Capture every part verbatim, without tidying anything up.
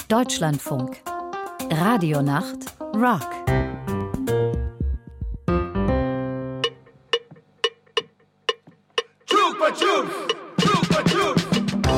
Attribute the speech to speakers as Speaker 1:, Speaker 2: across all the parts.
Speaker 1: Deutschlandfunk. Radionacht Rock.
Speaker 2: Chupa Chups, Chupa Chups.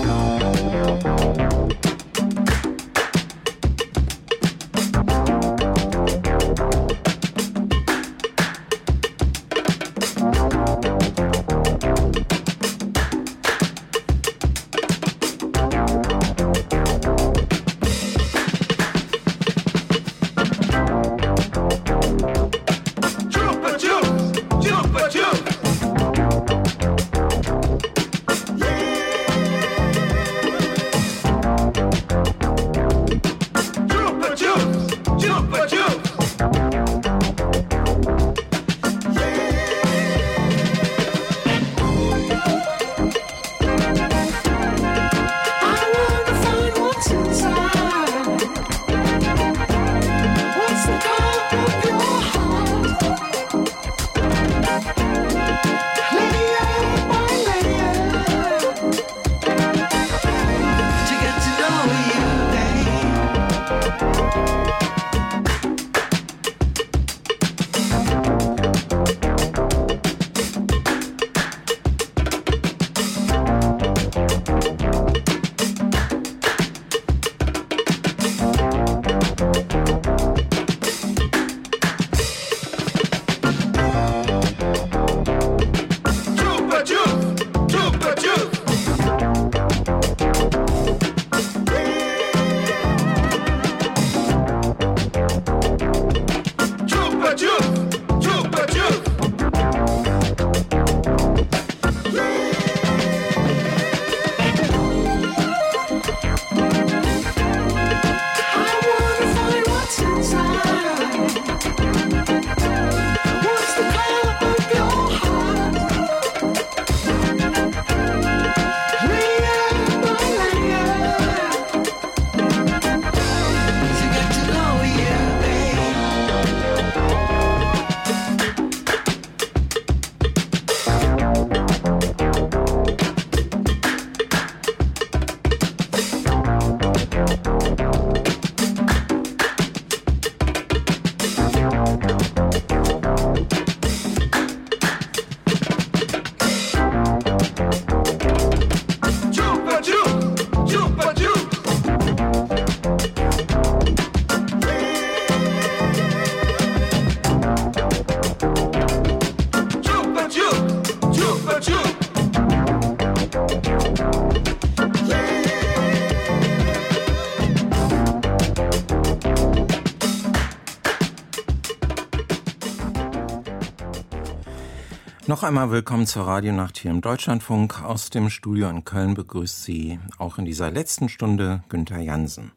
Speaker 3: Noch einmal willkommen zur Radionacht hier im Deutschlandfunk. Aus dem Studio in Köln begrüßt Sie auch in dieser letzten Stunde Günther Jansen.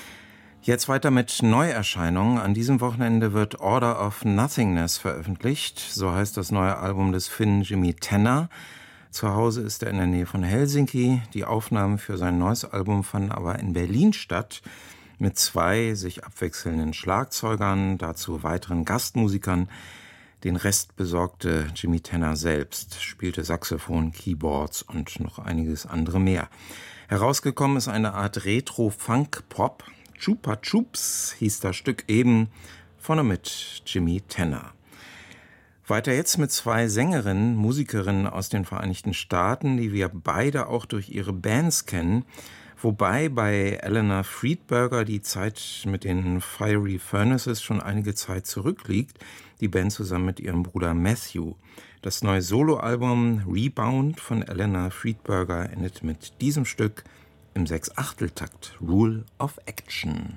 Speaker 3: Jetzt weiter mit Neuerscheinungen. An diesem Wochenende wird Order of Nothingness veröffentlicht. So heißt das neue Album des Finnen Jimi Tenna. Zu Hause ist er in der Nähe von Helsinki. Die Aufnahmen für sein neues Album fanden aber in Berlin statt. Mit zwei sich abwechselnden Schlagzeugern, dazu weiteren Gastmusikern. Den Rest besorgte Jimi Tenna selbst, spielte Saxophon, Keyboards und noch einiges andere mehr. Herausgekommen ist eine Art Retro-Funk-Pop. Chupa Chups hieß das Stück eben, vorne mit Jimi Tenna. Weiter jetzt mit zwei Sängerinnen, Musikerinnen aus den Vereinigten Staaten, die wir beide auch durch ihre Bands kennen. Wobei bei Eleanor Friedberger die Zeit mit den Fiery Furnaces schon einige Zeit zurückliegt. Die Band zusammen mit ihrem Bruder Matthew. Das neue Soloalbum Rebound von Eleanor Friedberger endet mit diesem Stück im Sechs-Achtel-Takt, Rule of Action.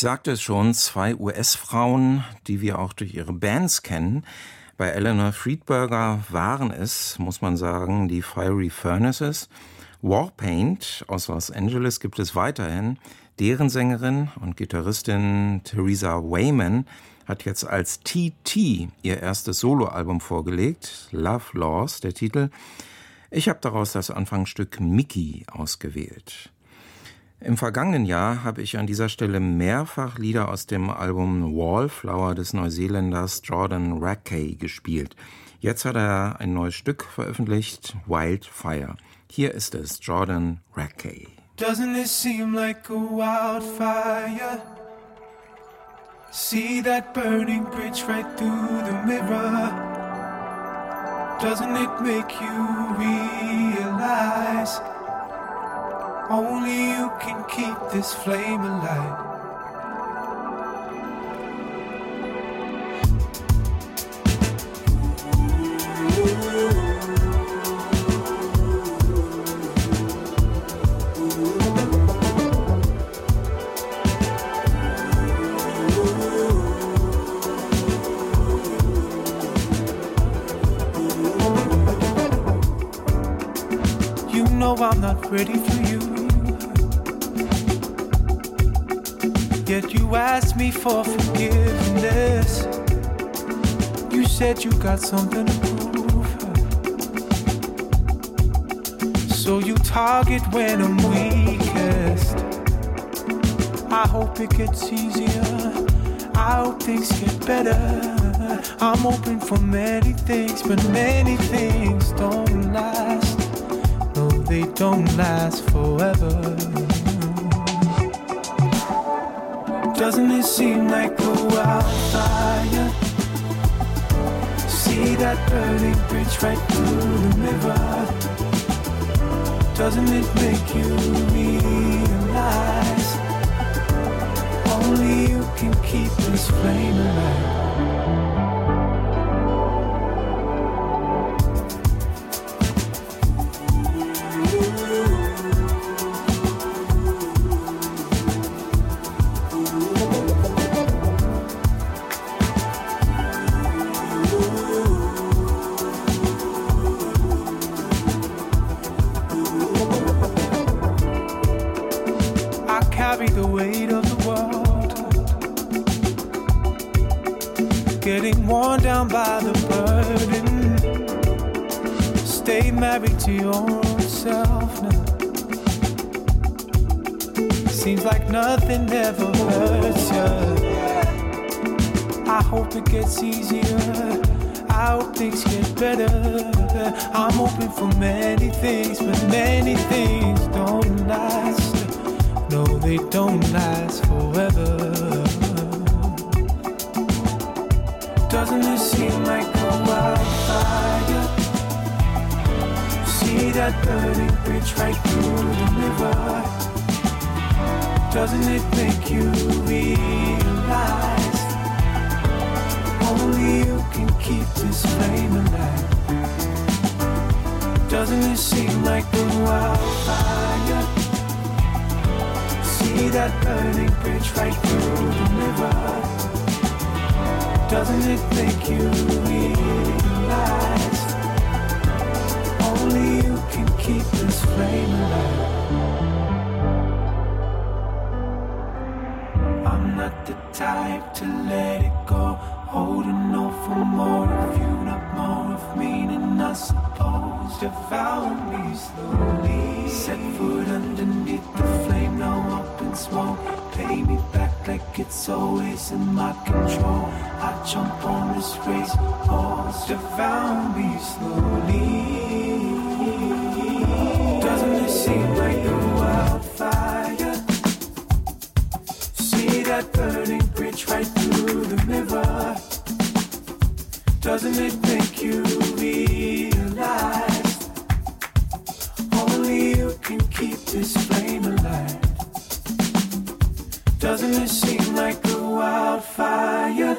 Speaker 3: sagte es schon, zwei U S-Frauen, die wir auch durch ihre Bands kennen. Bei Eleanor Friedberger waren es, muss man sagen, die Fiery Furnaces. Warpaint aus Los Angeles gibt es weiterhin. Deren Sängerin und Gitarristin Theresa Wayman hat jetzt als T T ihr erstes Soloalbum vorgelegt. Love Laws, der Titel. Ich habe daraus das Anfangsstück Mickey ausgewählt. Im vergangenen Jahr habe ich an dieser Stelle mehrfach Lieder aus dem Album Wallflower des Neuseeländers Jordan Rakei gespielt. Jetzt hat er ein neues Stück veröffentlicht, Wildfire. Hier ist es, Jordan Rakei.
Speaker 4: Doesn't it seem like a wildfire? See that burning bridge right through the mirror. Doesn't it make you realize only you can keep this flame alive? I'm not ready for you, yet you asked me for forgiveness. You said you got something to prove, so you target when I'm weakest. I hope it gets easier, I hope things get better. I'm open for many things, but many things don't last. They don't last forever. Doesn't it seem like a wildfire? See that burning bridge right through the mirror. Doesn't it make you realize only you can keep this flame alive? The weight of the world, getting worn down by the burden. Stay married to your own self now. Seems like nothing ever hurts you. I hope it gets easier, I hope things get better. I'm open for many things, but many things don't last. No, they don't last forever. Doesn't it seem like a wildfire? See that burning bridge right through the river. Doesn't it make you realize only you can keep this flame alive? Doesn't it seem like a wildfire? See that burning bridge right through the river. Doesn't it make you realize only you can keep this flame alive? I'm not the type to let it go, holding on for more of you, not more of me than I suppose. Devour me slowly, set foot underneath the flame, now up in smoke. Pay me back like it's always in my control. I jump on this race horse, devour me slowly. Doesn't it seem like a wildfire? See that burning bridge right through the river. Doesn't it make you realize only you can keep this flame alive? Doesn't it seem like a wildfire?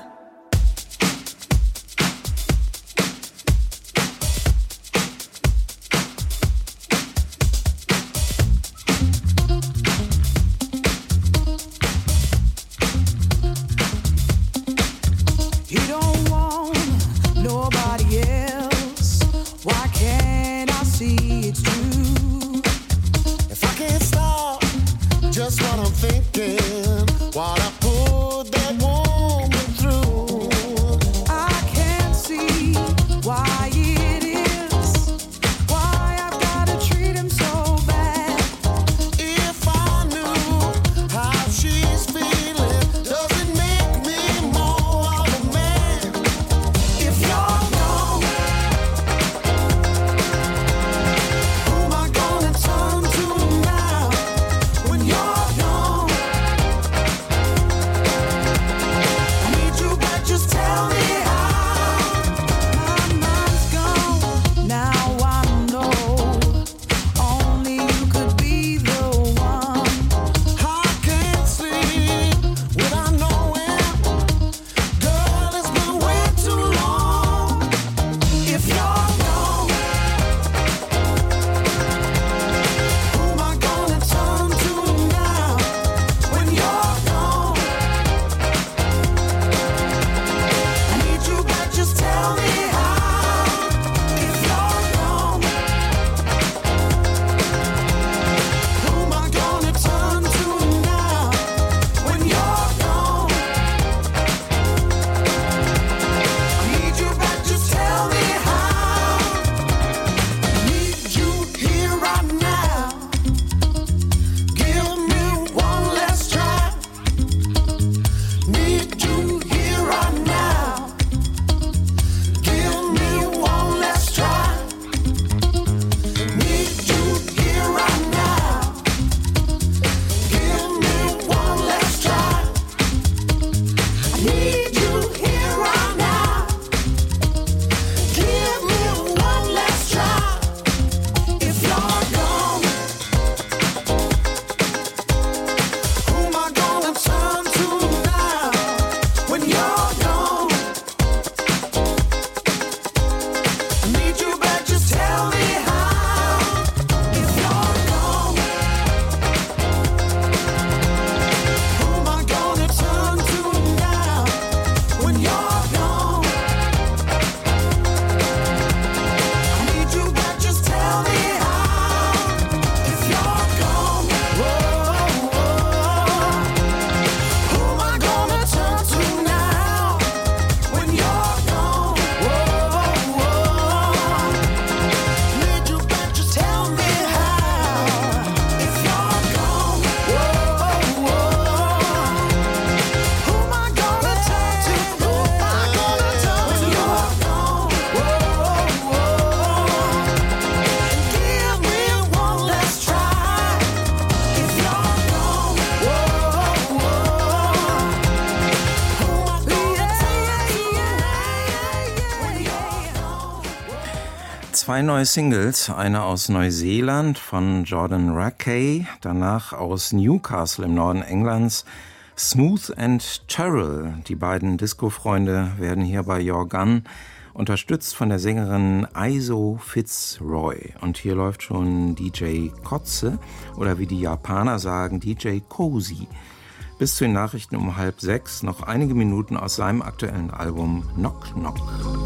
Speaker 3: Zwei neue Singles, eine aus Neuseeland von Jordan Rakei, danach aus Newcastle im Norden Englands, Smooth and Terrell. Die beiden Disco-Freunde werden hier bei Your Gun unterstützt von der Sängerin Iso Fitzroy. Und hier läuft schon D J Kotze oder wie die Japaner sagen, D J Cozy. Bis zu den Nachrichten um halb sechs noch einige Minuten aus seinem aktuellen Album Knock Knock.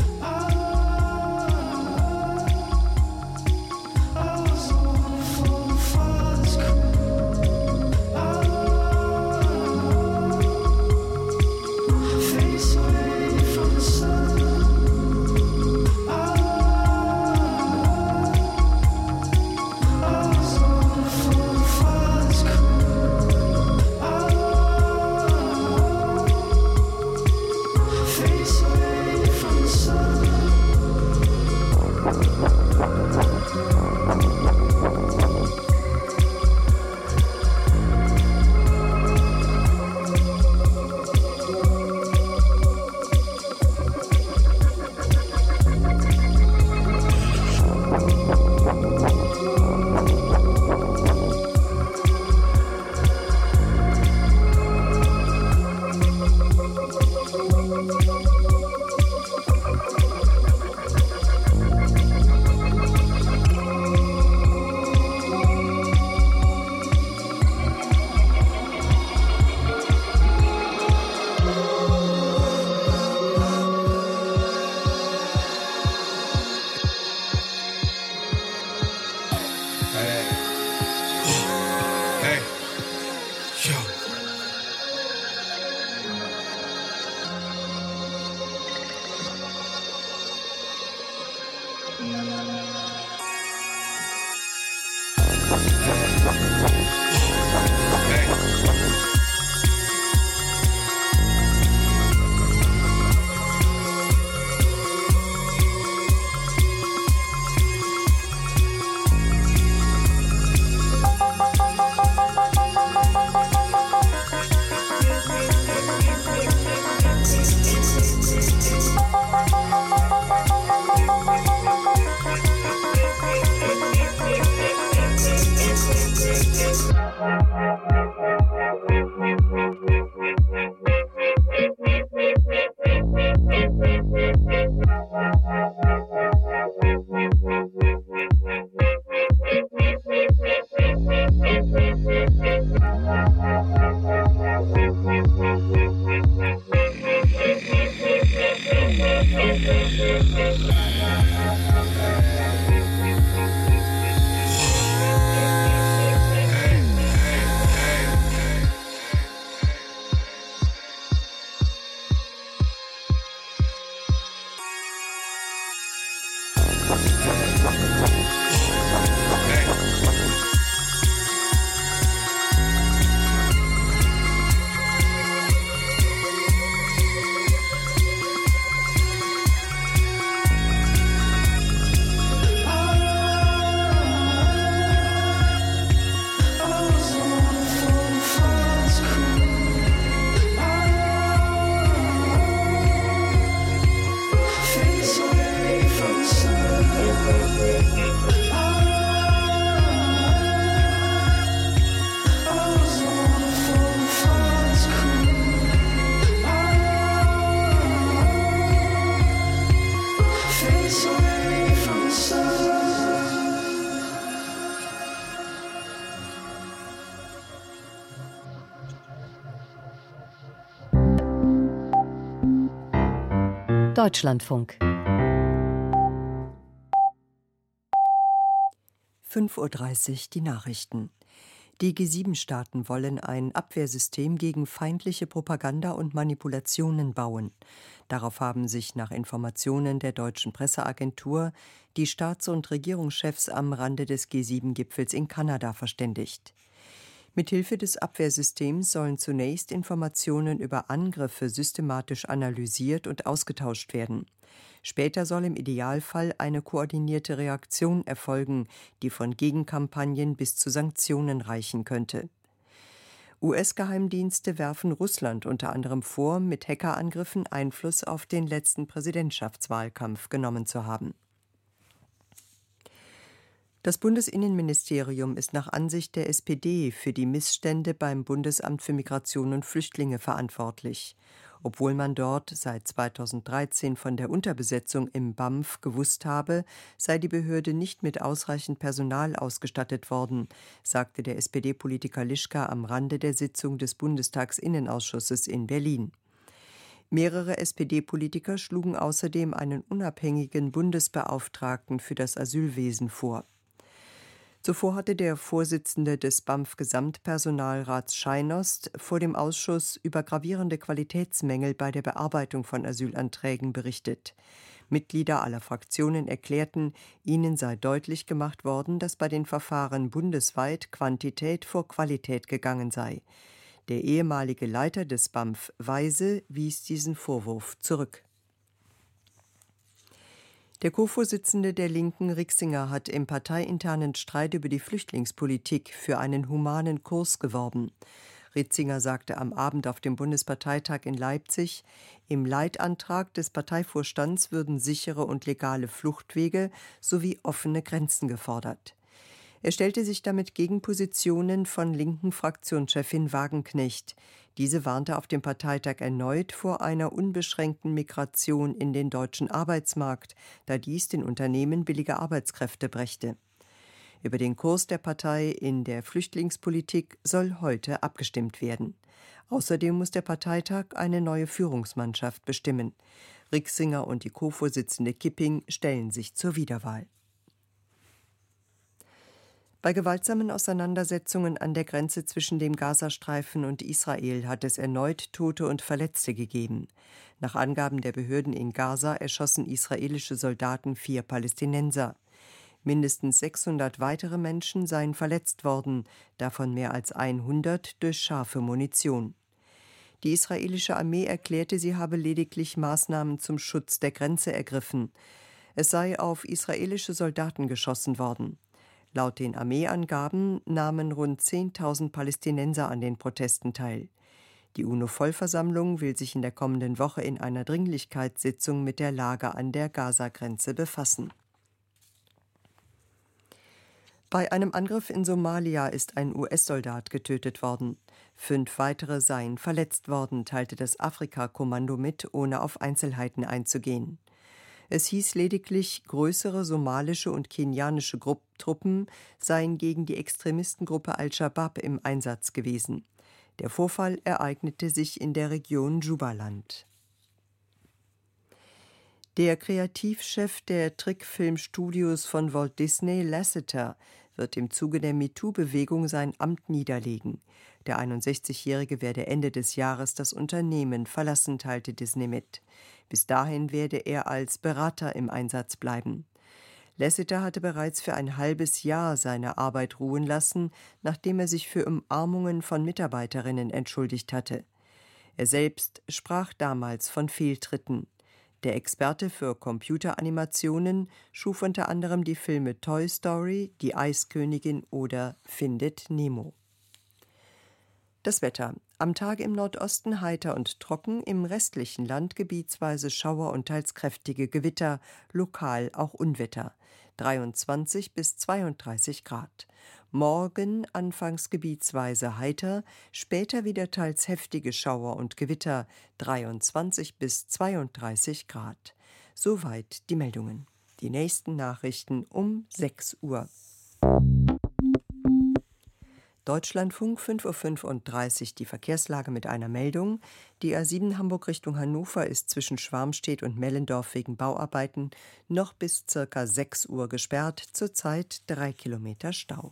Speaker 1: Deutschlandfunk.
Speaker 5: fünf Uhr dreißig die Nachrichten. Die G sieben Staaten wollen ein Abwehrsystem gegen feindliche Propaganda und Manipulationen bauen. Darauf haben sich nach Informationen der deutschen Presseagentur die Staats- und Regierungschefs am Rande des G sieben Gipfels in Kanada verständigt. Mithilfe des Abwehrsystems sollen zunächst Informationen über Angriffe systematisch analysiert und ausgetauscht werden. Später soll im Idealfall eine koordinierte Reaktion erfolgen, die von Gegenkampagnen bis zu Sanktionen reichen könnte. U S-Geheimdienste werfen Russland unter anderem vor, mit Hackerangriffen Einfluss auf den letzten Präsidentschaftswahlkampf genommen zu haben. Das Bundesinnenministerium ist nach Ansicht der S P D für die Missstände beim Bundesamt für Migration und Flüchtlinge verantwortlich. Obwohl man dort seit zweitausenddreizehn von der Unterbesetzung im B A M F gewusst habe, sei die Behörde nicht mit ausreichend Personal ausgestattet worden, sagte der S P D-Politiker Lischka am Rande der Sitzung des Bundestagsinnenausschusses in Berlin. Mehrere S P D-Politiker schlugen außerdem einen unabhängigen Bundesbeauftragten für das Asylwesen vor. Zuvor hatte der Vorsitzende des B A M F-Gesamtpersonalrats Scheinost vor dem Ausschuss über gravierende Qualitätsmängel bei der Bearbeitung von Asylanträgen berichtet. Mitglieder aller Fraktionen erklärten, ihnen sei deutlich gemacht worden, dass bei den Verfahren bundesweit Quantität vor Qualität gegangen sei. Der ehemalige Leiter des B A M F, Weise, wies diesen Vorwurf zurück. Der Co-Vorsitzende der Linken, Rixinger, hat im parteiinternen Streit über die Flüchtlingspolitik für einen humanen Kurs geworben. Rixinger sagte am Abend auf dem Bundesparteitag in Leipzig, im Leitantrag des Parteivorstands würden sichere und legale Fluchtwege sowie offene Grenzen gefordert. Er stellte sich damit gegen Positionen von linken Fraktionschefin Wagenknecht. Diese warnte auf dem Parteitag erneut vor einer unbeschränkten Migration in den deutschen Arbeitsmarkt, da dies den Unternehmen billige Arbeitskräfte brächte. Über den Kurs der Partei in der Flüchtlingspolitik soll heute abgestimmt werden. Außerdem muss der Parteitag eine neue Führungsmannschaft bestimmen. Rixinger und die Co-Vorsitzende Kipping stellen sich zur Wiederwahl. Bei gewaltsamen Auseinandersetzungen an der Grenze zwischen dem Gazastreifen und Israel hat es erneut Tote und Verletzte gegeben. Nach Angaben der Behörden in Gaza erschossen israelische Soldaten vier Palästinenser. Mindestens sechshundert weitere Menschen seien verletzt worden, davon mehr als hundert durch scharfe Munition. Die israelische Armee erklärte, sie habe lediglich Maßnahmen zum Schutz der Grenze ergriffen. Es sei auf israelische Soldaten geschossen worden. Laut den Armeeangaben nahmen rund zehntausend Palästinenser an den Protesten teil. Die UNO-Vollversammlung will sich in der kommenden Woche in einer Dringlichkeitssitzung mit der Lage an der Gaza-Grenze befassen. Bei einem Angriff in Somalia ist ein U S-Soldat getötet worden. Fünf weitere seien verletzt worden, teilte das Afrika-Kommando mit, ohne auf Einzelheiten einzugehen. Es hieß lediglich, größere somalische und kenianische Gru- Truppen seien gegen die Extremistengruppe Al-Shabaab im Einsatz gewesen. Der Vorfall ereignete sich in der Region Jubaland. Der Kreativchef der Trickfilmstudios von Walt Disney, Lasseter, wird im Zuge der MeToo-Bewegung sein Amt niederlegen. Der einundsechzigjährige werde Ende des Jahres das Unternehmen verlassen, teilte Disney mit. Bis dahin werde er als Berater im Einsatz bleiben. Lasseter hatte bereits für ein halbes Jahr seine Arbeit ruhen lassen, nachdem er sich für Umarmungen von Mitarbeiterinnen entschuldigt hatte. Er selbst sprach damals von Fehltritten. Der Experte für Computeranimationen schuf unter anderem die Filme Toy Story, Die Eiskönigin oder Findet Nemo. Das Wetter. Am Tag im Nordosten heiter und trocken, im restlichen Land gebietsweise Schauer und teils kräftige Gewitter, lokal auch Unwetter. dreiundzwanzig bis zweiunddreißig Grad. Morgen anfangs gebietsweise heiter, später wieder teils heftige Schauer und Gewitter, dreiundzwanzig bis zweiunddreißig Grad. Soweit die Meldungen. Die nächsten Nachrichten um sechs Uhr. Deutschlandfunk, fünf Uhr fünfunddreißig, die Verkehrslage mit einer Meldung. Die A sieben Hamburg Richtung Hannover ist zwischen Schwarmstedt und Mellendorf wegen Bauarbeiten noch bis ca. sechs Uhr gesperrt, zurzeit drei Kilometer Stau.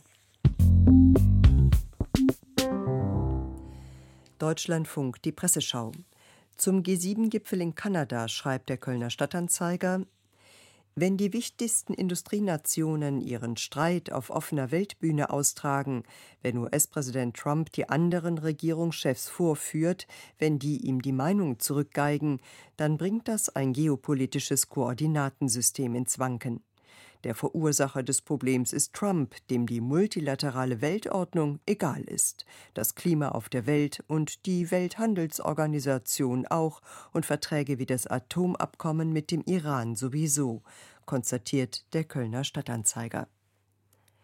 Speaker 5: Deutschlandfunk, die Presseschau. Zum G sieben Gipfel in Kanada schreibt der Kölner Stadtanzeiger: Wenn die wichtigsten Industrienationen ihren Streit auf offener Weltbühne austragen, wenn U S-Präsident Trump die anderen Regierungschefs vorführt, wenn die ihm die Meinung zurückgeigen, dann bringt das ein geopolitisches Koordinatensystem ins Wanken. Der Verursacher des Problems ist Trump, dem die multilaterale Weltordnung egal ist, das Klima auf der Welt und die Welthandelsorganisation auch und Verträge wie das Atomabkommen mit dem Iran sowieso, konstatiert der Kölner Stadtanzeiger.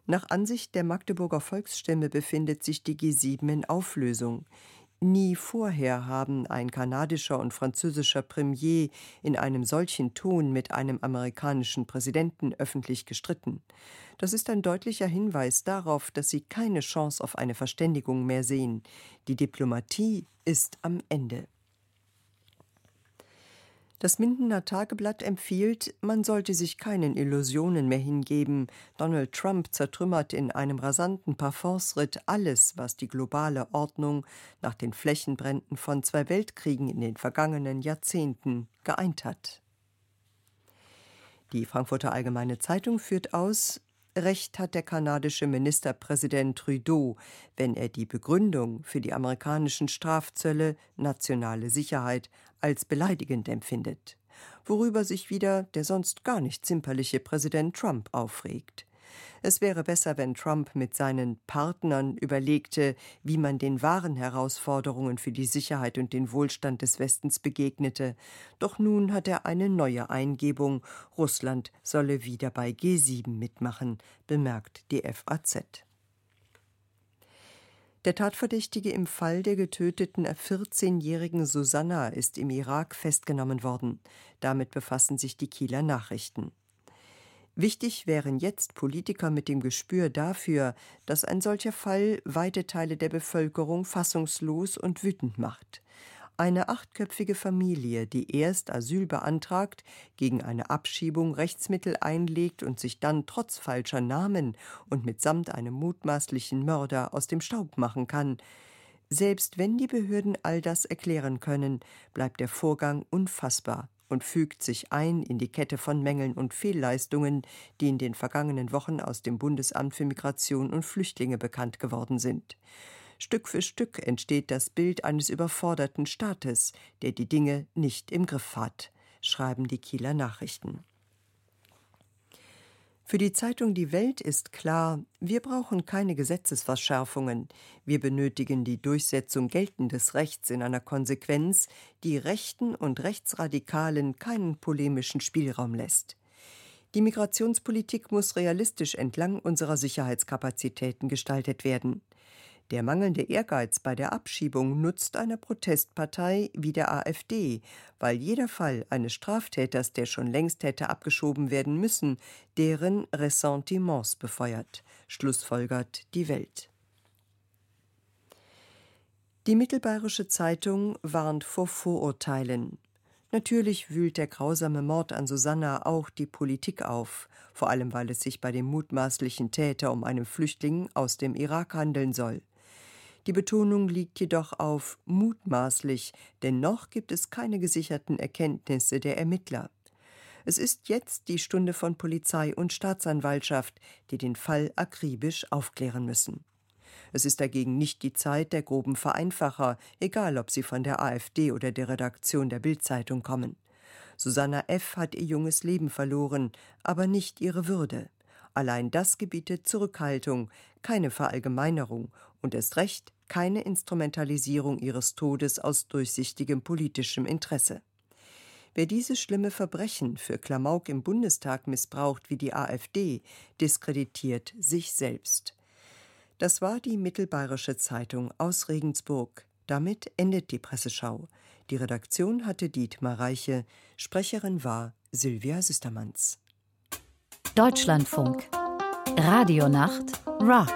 Speaker 5: Nach Ansicht der Magdeburger Volksstimme befindet sich die G sieben in Auflösung. Nie vorher haben ein kanadischer und französischer Premier in einem solchen Ton mit einem amerikanischen Präsidenten öffentlich gestritten. Das ist ein deutlicher Hinweis darauf, dass sie keine Chance auf eine Verständigung mehr sehen. Die Diplomatie ist am Ende. Das Mindener Tageblatt empfiehlt, man sollte sich keinen Illusionen mehr hingeben. Donald Trump zertrümmert in einem rasanten Parforceritt alles, was die globale Ordnung nach den Flächenbränden von zwei Weltkriegen in den vergangenen Jahrzehnten geeint hat. Die Frankfurter Allgemeine Zeitung führt aus: Recht hat der kanadische Ministerpräsident Trudeau, wenn er die Begründung für die amerikanischen Strafzölle nationale Sicherheit als beleidigend empfindet, worüber sich wieder der sonst gar nicht zimperliche Präsident Trump aufregt. Es wäre besser, wenn Trump mit seinen Partnern überlegte, wie man den wahren Herausforderungen für die Sicherheit und den Wohlstand des Westens begegnete. Doch nun hat er eine neue Eingebung, Russland solle wieder bei G sieben mitmachen, bemerkt die F A Z. Der Tatverdächtige im Fall der getöteten vierzehnjährigen Susanna ist im Irak festgenommen worden. Damit befassen sich die Kieler Nachrichten. Wichtig wären jetzt Politiker mit dem Gespür dafür, dass ein solcher Fall weite Teile der Bevölkerung fassungslos und wütend macht. Eine achtköpfige Familie, die erst Asyl beantragt, gegen eine Abschiebung Rechtsmittel einlegt und sich dann trotz falscher Namen und mitsamt einem mutmaßlichen Mörder aus dem Staub machen kann. Selbst wenn die Behörden all das erklären können, bleibt der Vorgang unfassbar und fügt sich ein in die Kette von Mängeln und Fehlleistungen, die in den vergangenen Wochen aus dem Bundesamt für Migration und Flüchtlinge bekannt geworden sind. Stück für Stück entsteht das Bild eines überforderten Staates, der die Dinge nicht im Griff hat, schreiben die Kieler Nachrichten. Für die Zeitung Die Welt ist klar, wir brauchen keine Gesetzesverschärfungen. Wir benötigen die Durchsetzung geltendes Rechts in einer Konsequenz, die Rechten und Rechtsradikalen keinen polemischen Spielraum lässt. Die Migrationspolitik muss realistisch entlang unserer Sicherheitskapazitäten gestaltet werden. Der mangelnde Ehrgeiz bei der Abschiebung nutzt einer Protestpartei wie der AfD, weil jeder Fall eines Straftäters, der schon längst hätte abgeschoben werden müssen, deren Ressentiments befeuert, schlussfolgert die Welt. Die Mittelbayerische Zeitung warnt vor Vorurteilen. Natürlich wühlt der grausame Mord an Susanna auch die Politik auf, vor allem weil es sich bei dem mutmaßlichen Täter um einen Flüchtling aus dem Irak handeln soll. Die Betonung liegt jedoch auf mutmaßlich, denn noch gibt es keine gesicherten Erkenntnisse der Ermittler. Es ist jetzt die Stunde von Polizei und Staatsanwaltschaft, die den Fall akribisch aufklären müssen. Es ist dagegen nicht die Zeit der groben Vereinfacher, egal ob sie von der AfD oder der Redaktion der Bild-Zeitung kommen. Susanna F. hat ihr junges Leben verloren, aber nicht ihre Würde. Allein das gebietet Zurückhaltung, keine Verallgemeinerung und erst recht keine Instrumentalisierung ihres Todes aus durchsichtigem politischem Interesse. Wer dieses schlimme Verbrechen für Klamauk im Bundestag missbraucht wie die AfD, diskreditiert sich selbst. Das war die Mittelbayerische Zeitung aus Regensburg. Damit endet die Presseschau. Die Redaktion hatte Dietmar Reiche, Sprecherin war Sylvia Süstermanns.
Speaker 1: Deutschlandfunk. Radionacht. Rock.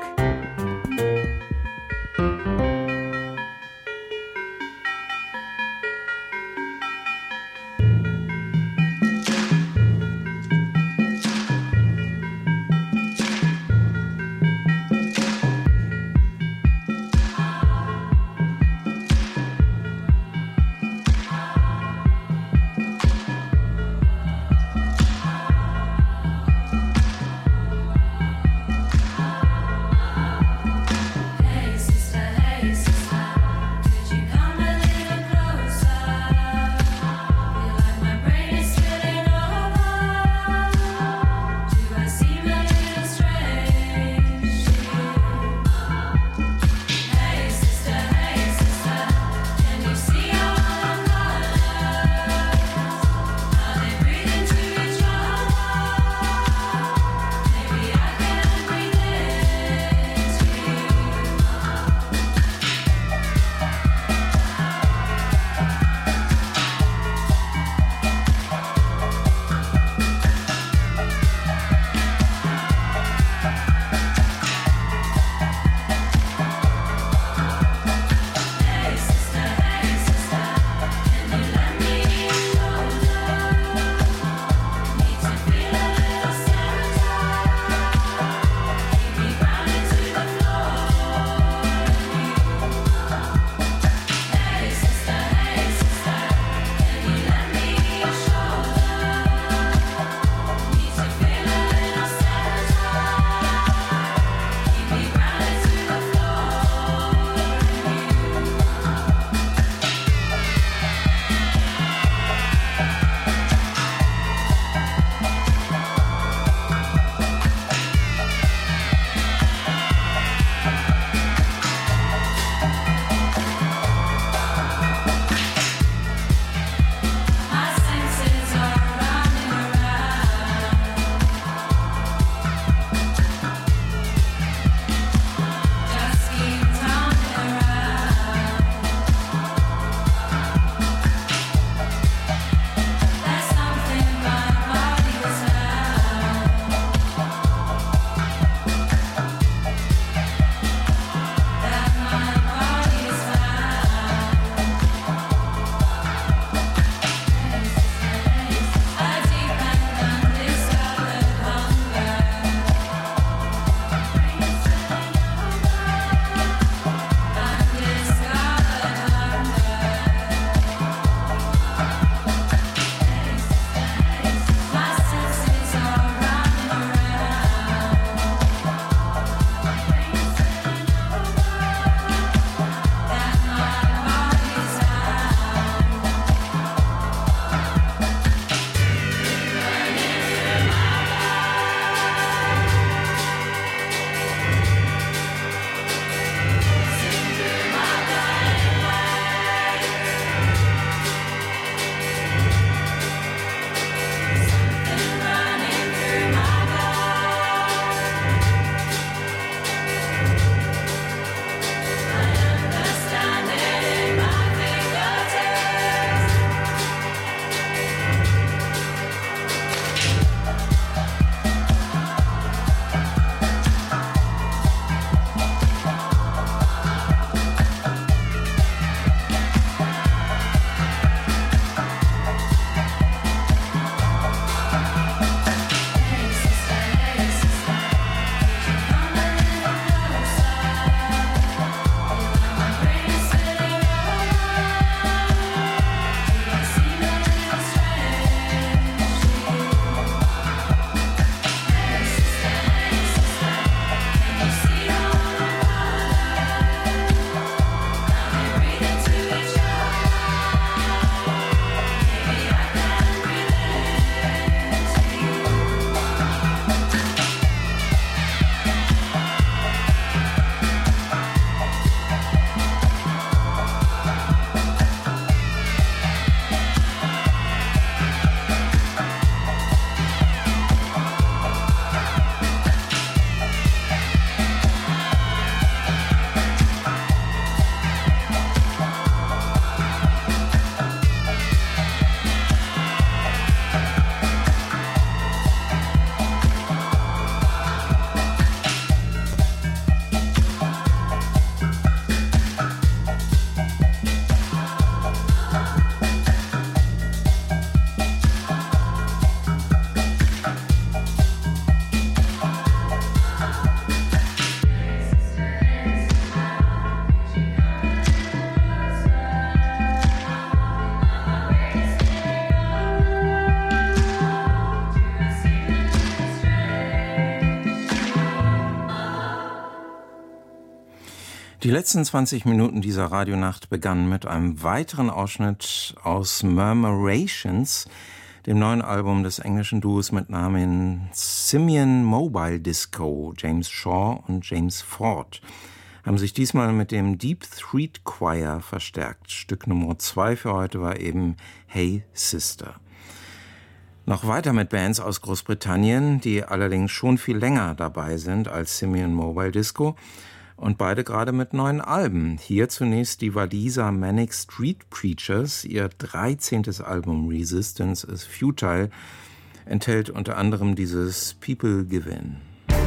Speaker 3: Die letzten zwanzig Minuten dieser Radionacht begannen mit einem weiteren Ausschnitt aus Murmurations, dem neuen Album des englischen Duos mit Namen Simian Mobile Disco. James Shaw und James Ford haben sich diesmal mit dem Deep Thread Choir verstärkt. Stück Nummer zwei für heute war eben Hey Sister. Noch weiter mit Bands aus Großbritannien, die allerdings schon viel länger dabei sind als Simian Mobile Disco und beide gerade mit neuen Alben. Hier zunächst die Waliser Manic Street Preachers. Ihr dreizehntes Album Resistance is Futile enthält unter anderem dieses People Give In.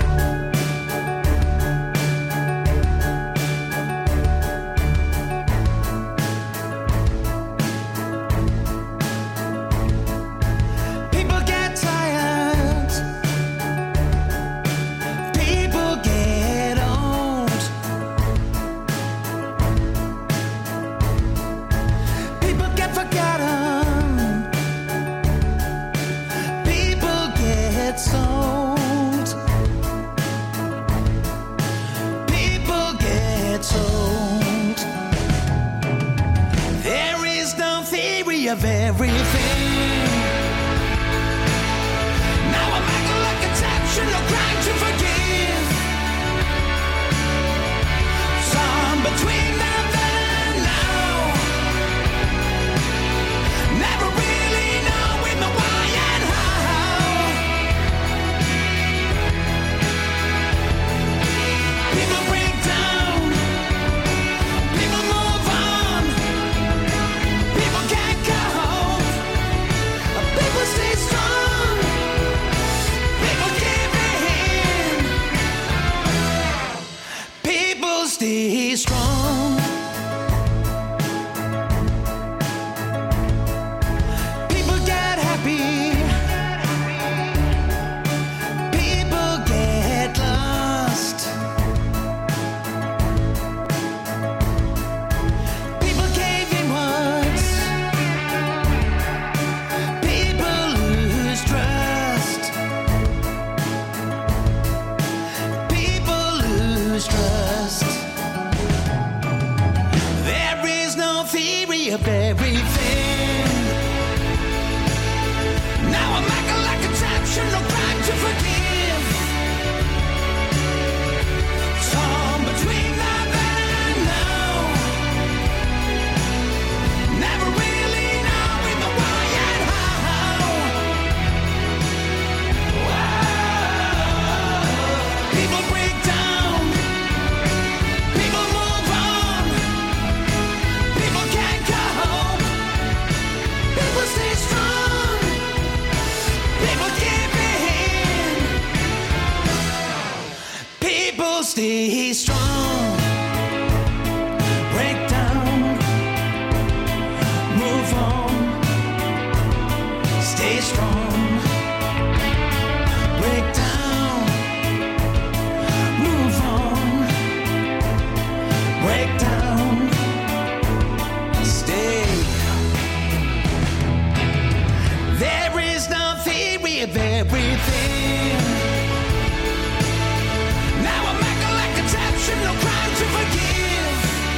Speaker 6: Of everything. Now I'm acting like attention, no crime to forgive. Some between them then and now. Never really knowing the why and how. People break down. People move on. People can't People stay strong. People give in. People stay strong. People get happy. People get lost. People cave in once. Trust. There is no theory of everything. Now I'm acting like attention, no crime to forgive. Torn between that then and now. Never really knowing the why and how. Whoa. People break down. Stay strong. People give in. People stay strong. Break down. Move on. Stay strong. Break down. Move on. Break down. Stay. There is no theory of everything. Now I'm acting like attention, no crime to forgive.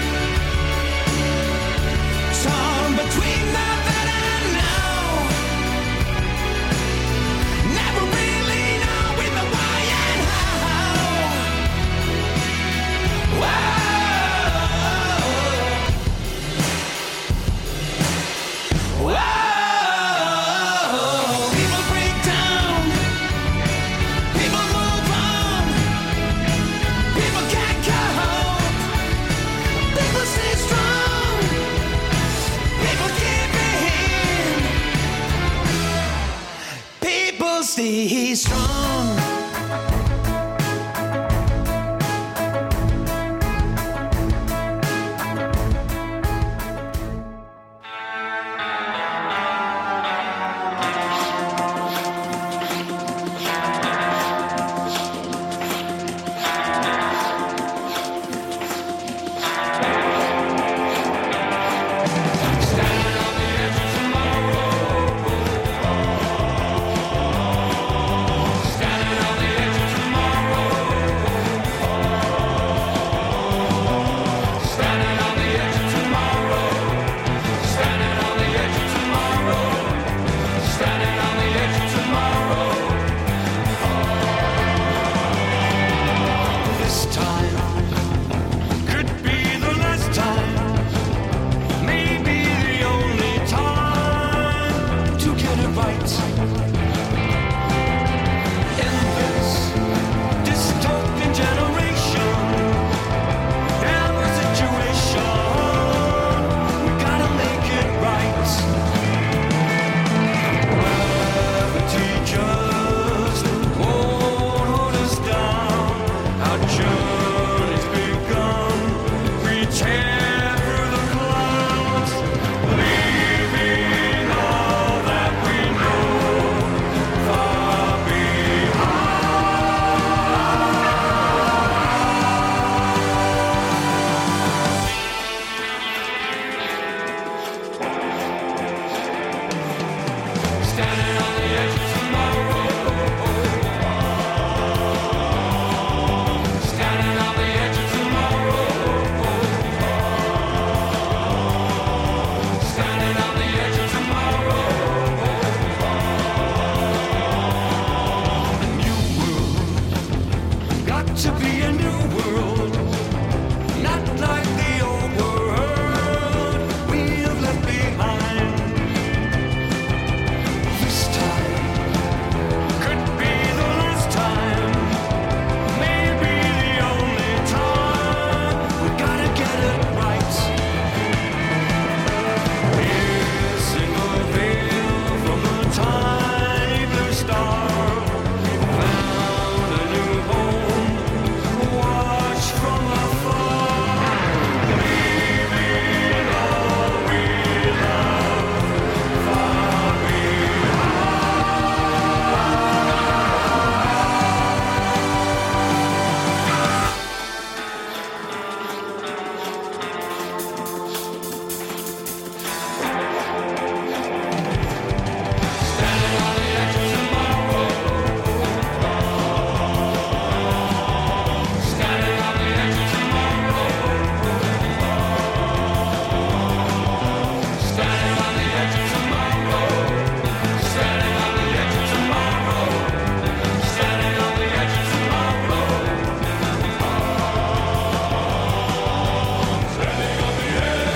Speaker 6: Torn between the then and now. Never really knowing the why and how. Whoa. Whoa. Stay strong.
Speaker 2: Stand
Speaker 4: right. In this dystopian generation, every situation, we gotta make it right. Gravity just won't hold us down. Our journey's begun. Reach tear through the clouds, leaving all that we know far behind. Standing on the edge of tomorrow. Standing on the edge of tomorrow. Standing on the edge of tomorrow. A new world, got to be a new world, not like the old world we have left behind. This time could be the last time, maybe the only time. We gotta get it right. Piercing a veil from the tiny blue star, found a new home, watch from afar, leaving all we love far Standing on the edge of tomorrow. Standing on the edge of tomorrow. Standing on the edge of tomorrow. Standing on the edge of tomorrow. Standing on the edge of tomorrow. Standing on the edge.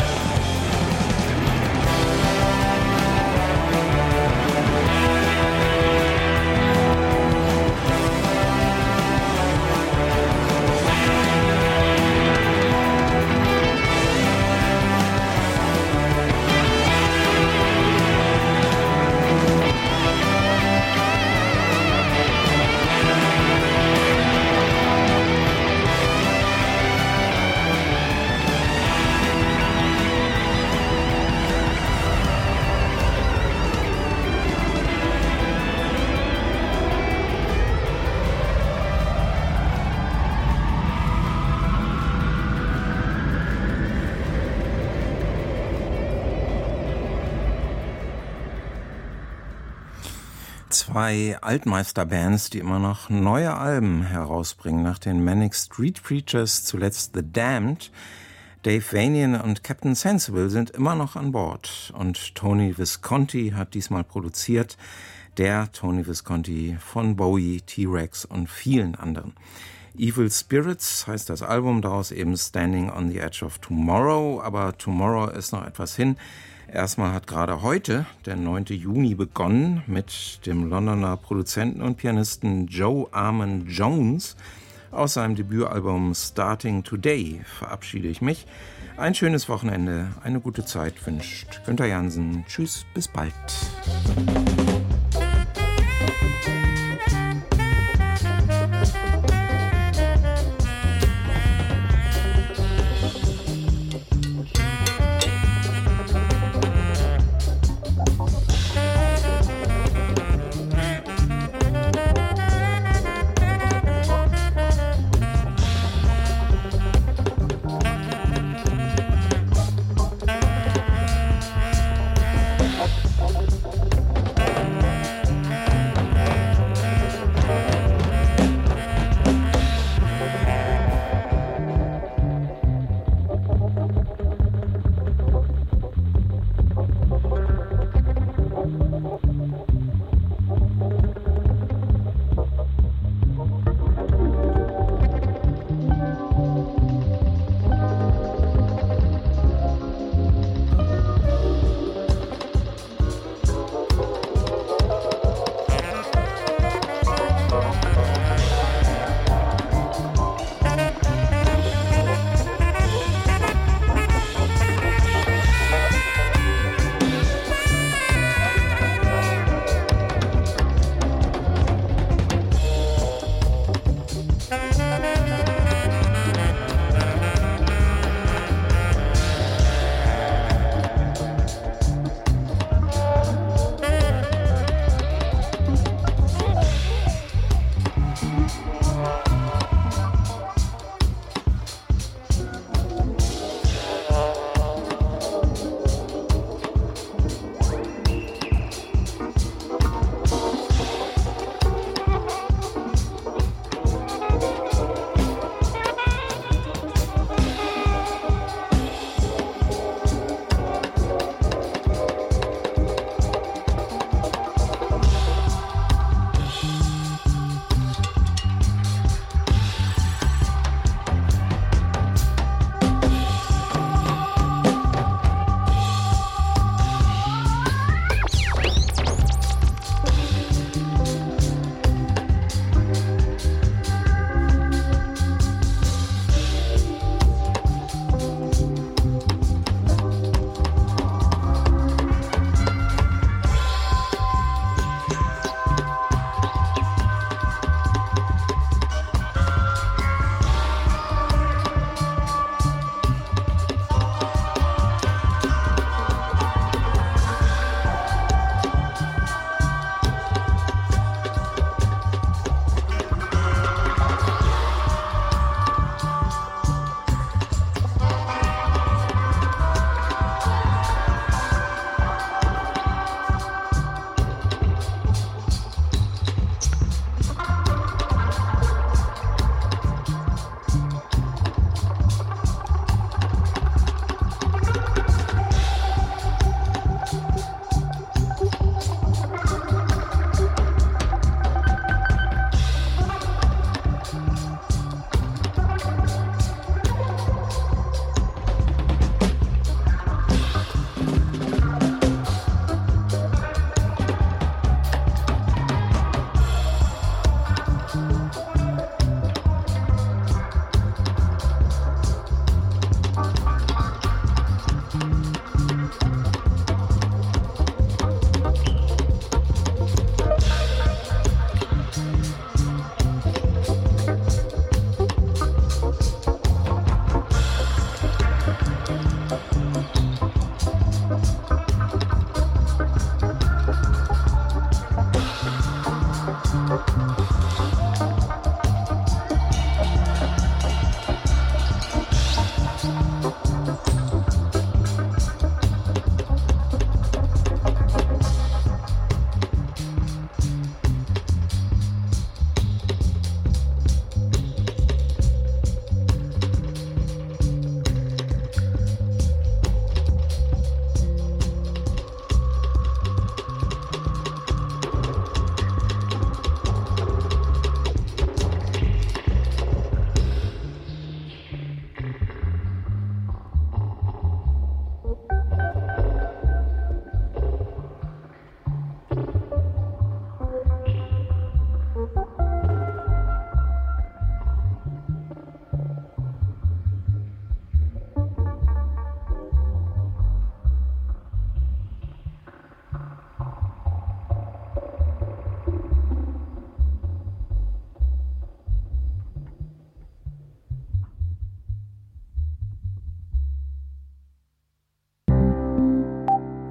Speaker 3: Zwei Altmeisterbands, die immer noch neue Alben herausbringen. Nach den Manic Street Preachers zuletzt The Damned. Dave Vanian und Captain Sensible sind immer noch an Bord. Und Tony Visconti hat diesmal produziert. Der Tony Visconti von Bowie, T-Rex und vielen anderen. Evil Spirits heißt das Album, daraus eben Standing on the Edge of Tomorrow. Aber Tomorrow ist noch etwas hin. Erstmal hat gerade heute, der neunte Juni, begonnen mit dem Londoner Produzenten und Pianisten Joe Armon-Jones. Aus seinem Debütalbum Starting Today verabschiede ich mich. Ein schönes Wochenende, eine gute Zeit wünscht Günther Jansen. Tschüss, bis bald.